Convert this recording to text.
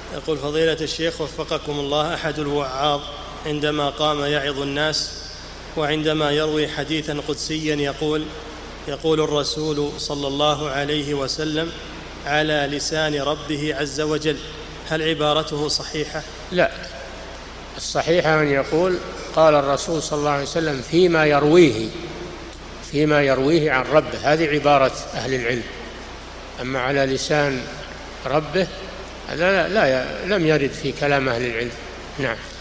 يقول فضيلة الشيخ وفقكم الله، أحد الوعاظ عندما قام يعظ الناس وعندما يروي حديثا قدسيا يقول الرسول صلى الله عليه وسلم على لسان ربه عز وجل، هل عبارته صحيحة؟ لا، الصحيح أن يقول قال الرسول صلى الله عليه وسلم فيما يرويه عن ربه، هذه عبارة أهل العلم. أما على لسان ربه هذا لا لم يرد في كلام أهل العلم. نعم.